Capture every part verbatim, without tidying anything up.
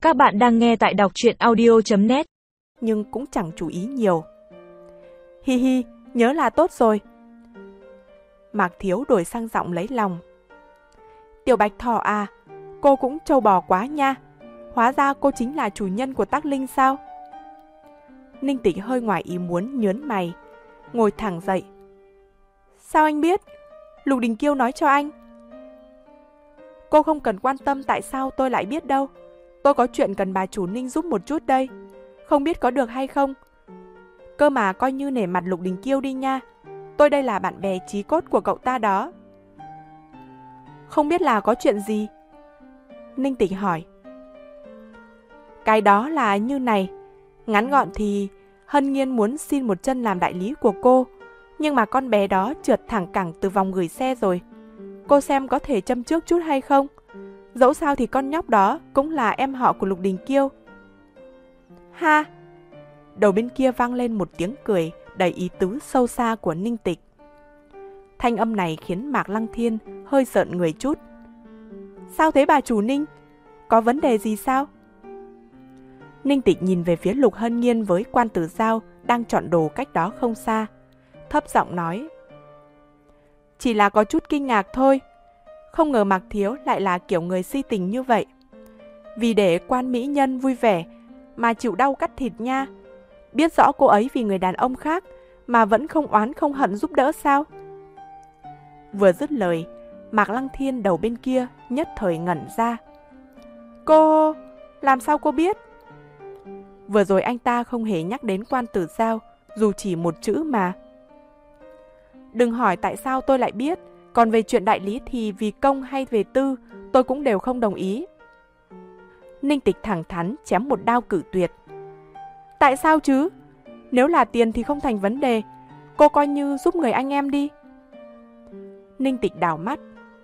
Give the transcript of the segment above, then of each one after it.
Các bạn đang nghe tại đọc truyện audio chấm net. Nhưng cũng chẳng chú ý nhiều. Hi hi, nhớ là tốt rồi. Mạc Thiếu đổi sang giọng lấy lòng. Tiểu Bạch Thỏ à, cô cũng trâu bò quá nha. Hóa ra cô chính là chủ nhân của Tắc Linh sao? Ninh Tịch hơi ngoài ý muốn nhớn mày, ngồi thẳng dậy. Sao anh biết? Lục Đình Kiêu nói cho anh. Cô không cần quan tâm tại sao tôi lại biết đâu. Tôi có chuyện cần bà chủ Ninh giúp một chút đây. Không biết có được hay không? Cơ mà coi như nể mặt Lục Đình Kiêu đi nha. Tôi đây là bạn bè chí cốt của cậu ta đó. Không biết là có chuyện gì? Ninh Tịch hỏi. Cái đó là như này. Ngắn gọn thì Hân Nhiên muốn xin một chân làm đại lý của cô. Nhưng mà con bé đó trượt thẳng cẳng từ vòng gửi xe rồi. Cô xem có thể châm trước chút hay không? Dẫu sao thì con nhóc đó cũng là em họ của Lục Đình Kiêu. Ha! Đầu bên kia vang lên một tiếng cười đầy ý tứ sâu xa của Ninh Tịch. Thanh âm này khiến Mạc Lăng Thiên hơi sợn người chút. Sao thế bà chủ Ninh? Có vấn đề gì sao? Ninh Tịch nhìn về phía Lục Hân Nhiên với Quan Tử Giao đang chọn đồ cách đó không xa. Thấp giọng nói. Chỉ là có chút kinh ngạc thôi. Không ngờ Mạc Thiếu lại là kiểu người si tình như vậy. Vì để Quan mỹ nhân vui vẻ mà chịu đau cắt thịt nha. Biết rõ cô ấy vì người đàn ông khác mà vẫn không oán không hận giúp đỡ sao? Vừa dứt lời, Mạc Lăng Thiên đầu bên kia nhất thời ngẩn ra. Cô... làm sao cô biết? Vừa rồi anh ta không hề nhắc đến Quan Tử Giao, dù chỉ một chữ mà. Đừng hỏi tại sao tôi lại biết, còn về chuyện đại lý thì vì công hay về tư, tôi cũng đều không đồng ý. Ninh Tịch thẳng thắn chém một đao cử tuyệt. Tại sao chứ? Nếu là tiền thì không thành vấn đề, cô coi như giúp người anh em đi. Ninh Tịch đảo mắt.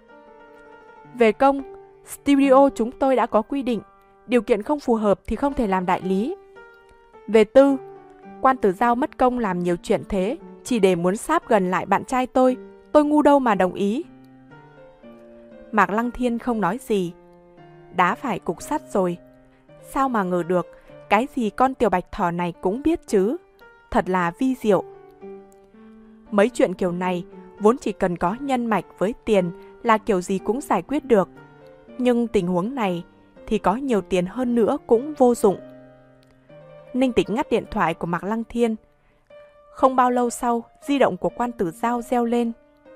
Về công, studio chúng tôi đã có quy định, điều kiện không phù hợp thì không thể làm đại lý. Về tư, Quan Tử Giao mất công làm nhiều chuyện thế, chỉ để muốn sáp gần lại bạn trai tôi, tôi ngu đâu mà đồng ý. Mạc Lăng Thiên không nói gì. Đá phải cục sắt rồi. Sao mà ngờ được, cái gì con Tiểu Bạch Thỏ này cũng biết chứ. Thật là vi diệu. Mấy chuyện kiểu này, vốn chỉ cần có nhân mạch với tiền là kiểu gì cũng giải quyết được. Nhưng tình huống này, thì có nhiều tiền hơn nữa cũng vô dụng. Ninh Tịch ngắt điện thoại của Mạc Lăng Thiên. Không bao lâu sau, di động của Quan Tử Giao reo lên.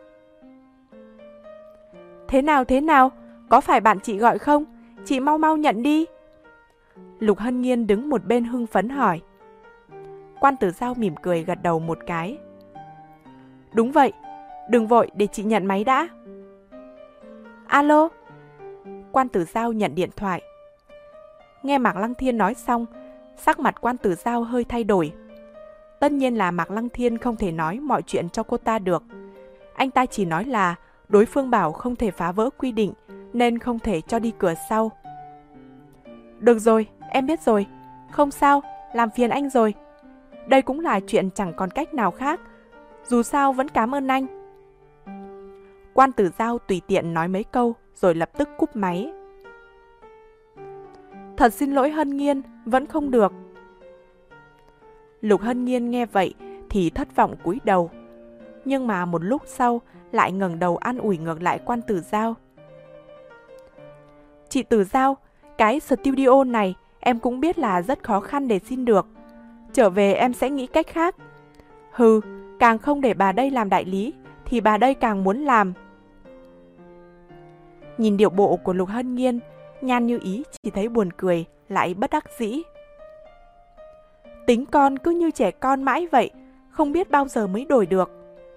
Thế nào thế nào? Có phải bạn chị gọi không? Chị mau mau nhận đi. Lục Hân Nhiên đứng một bên hưng phấn hỏi. Quan Tử Giao mỉm cười gật đầu một cái. Đúng vậy, đừng vội để chị nhận máy đã. Alo? Quan Tử Giao nhận điện thoại. Nghe Mạc Lăng Thiên nói xong, sắc mặt Quan Tử Giao hơi thay đổi. Tất nhiên là Mạc Lăng Thiên không thể nói mọi chuyện cho cô ta được. Anh ta chỉ nói là đối phương bảo không thể phá vỡ quy định nên không thể cho đi cửa sau. Được rồi, em biết rồi. Không sao, làm phiền anh rồi. Đây cũng là chuyện chẳng còn cách nào khác. Dù sao vẫn cảm ơn anh. Quan Tử Giao tùy tiện nói mấy câu rồi lập tức cúp máy. Thật xin lỗi Hân Nhiên, vẫn không được. Lục Hân Nhiên nghe vậy thì thất vọng cúi đầu. Nhưng mà một lúc sau lại ngẩng đầu an ủi ngược lại Quan Tử Giao. Chị Tử Giao, cái studio này em cũng biết là rất khó khăn để xin được. Trở về em sẽ nghĩ cách khác. Hừ, càng không để bà đây làm đại lý thì bà đây càng muốn làm. Nhìn điệu bộ của Lục Hân Nhiên, Nhan Như Ý chỉ thấy buồn cười, lại bất đắc dĩ. Tính con cứ như trẻ con mãi vậy, không biết bao giờ mới đổi được.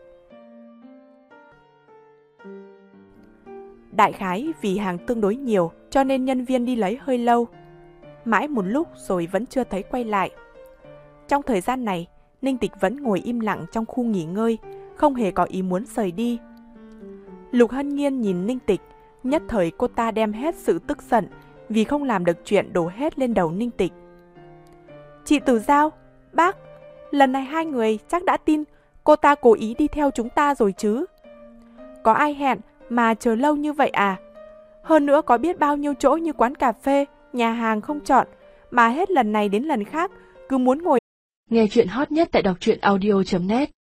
Đại khái vì hàng tương đối nhiều cho nên nhân viên đi lấy hơi lâu. Mãi một lúc rồi vẫn chưa thấy quay lại. Trong thời gian này, Ninh Tịch vẫn ngồi im lặng trong khu nghỉ ngơi, không hề có ý muốn rời đi. Lục Hân Nhiên nhìn Ninh Tịch, nhất thời cô ta đem hết sự tức giận vì không làm được chuyện đổ hết lên đầu Ninh Tịch. Chị Tử Giao, bác, lần này hai người chắc đã tin cô ta cố ý đi theo chúng ta rồi chứ. Có ai hẹn mà chờ lâu như vậy à? Hơn nữa có biết bao nhiêu chỗ như quán cà phê, nhà hàng không chọn, mà hết lần này đến lần khác cứ muốn ngồi. Nghe chuyện hot nhất tại đọc truyện audio chấm net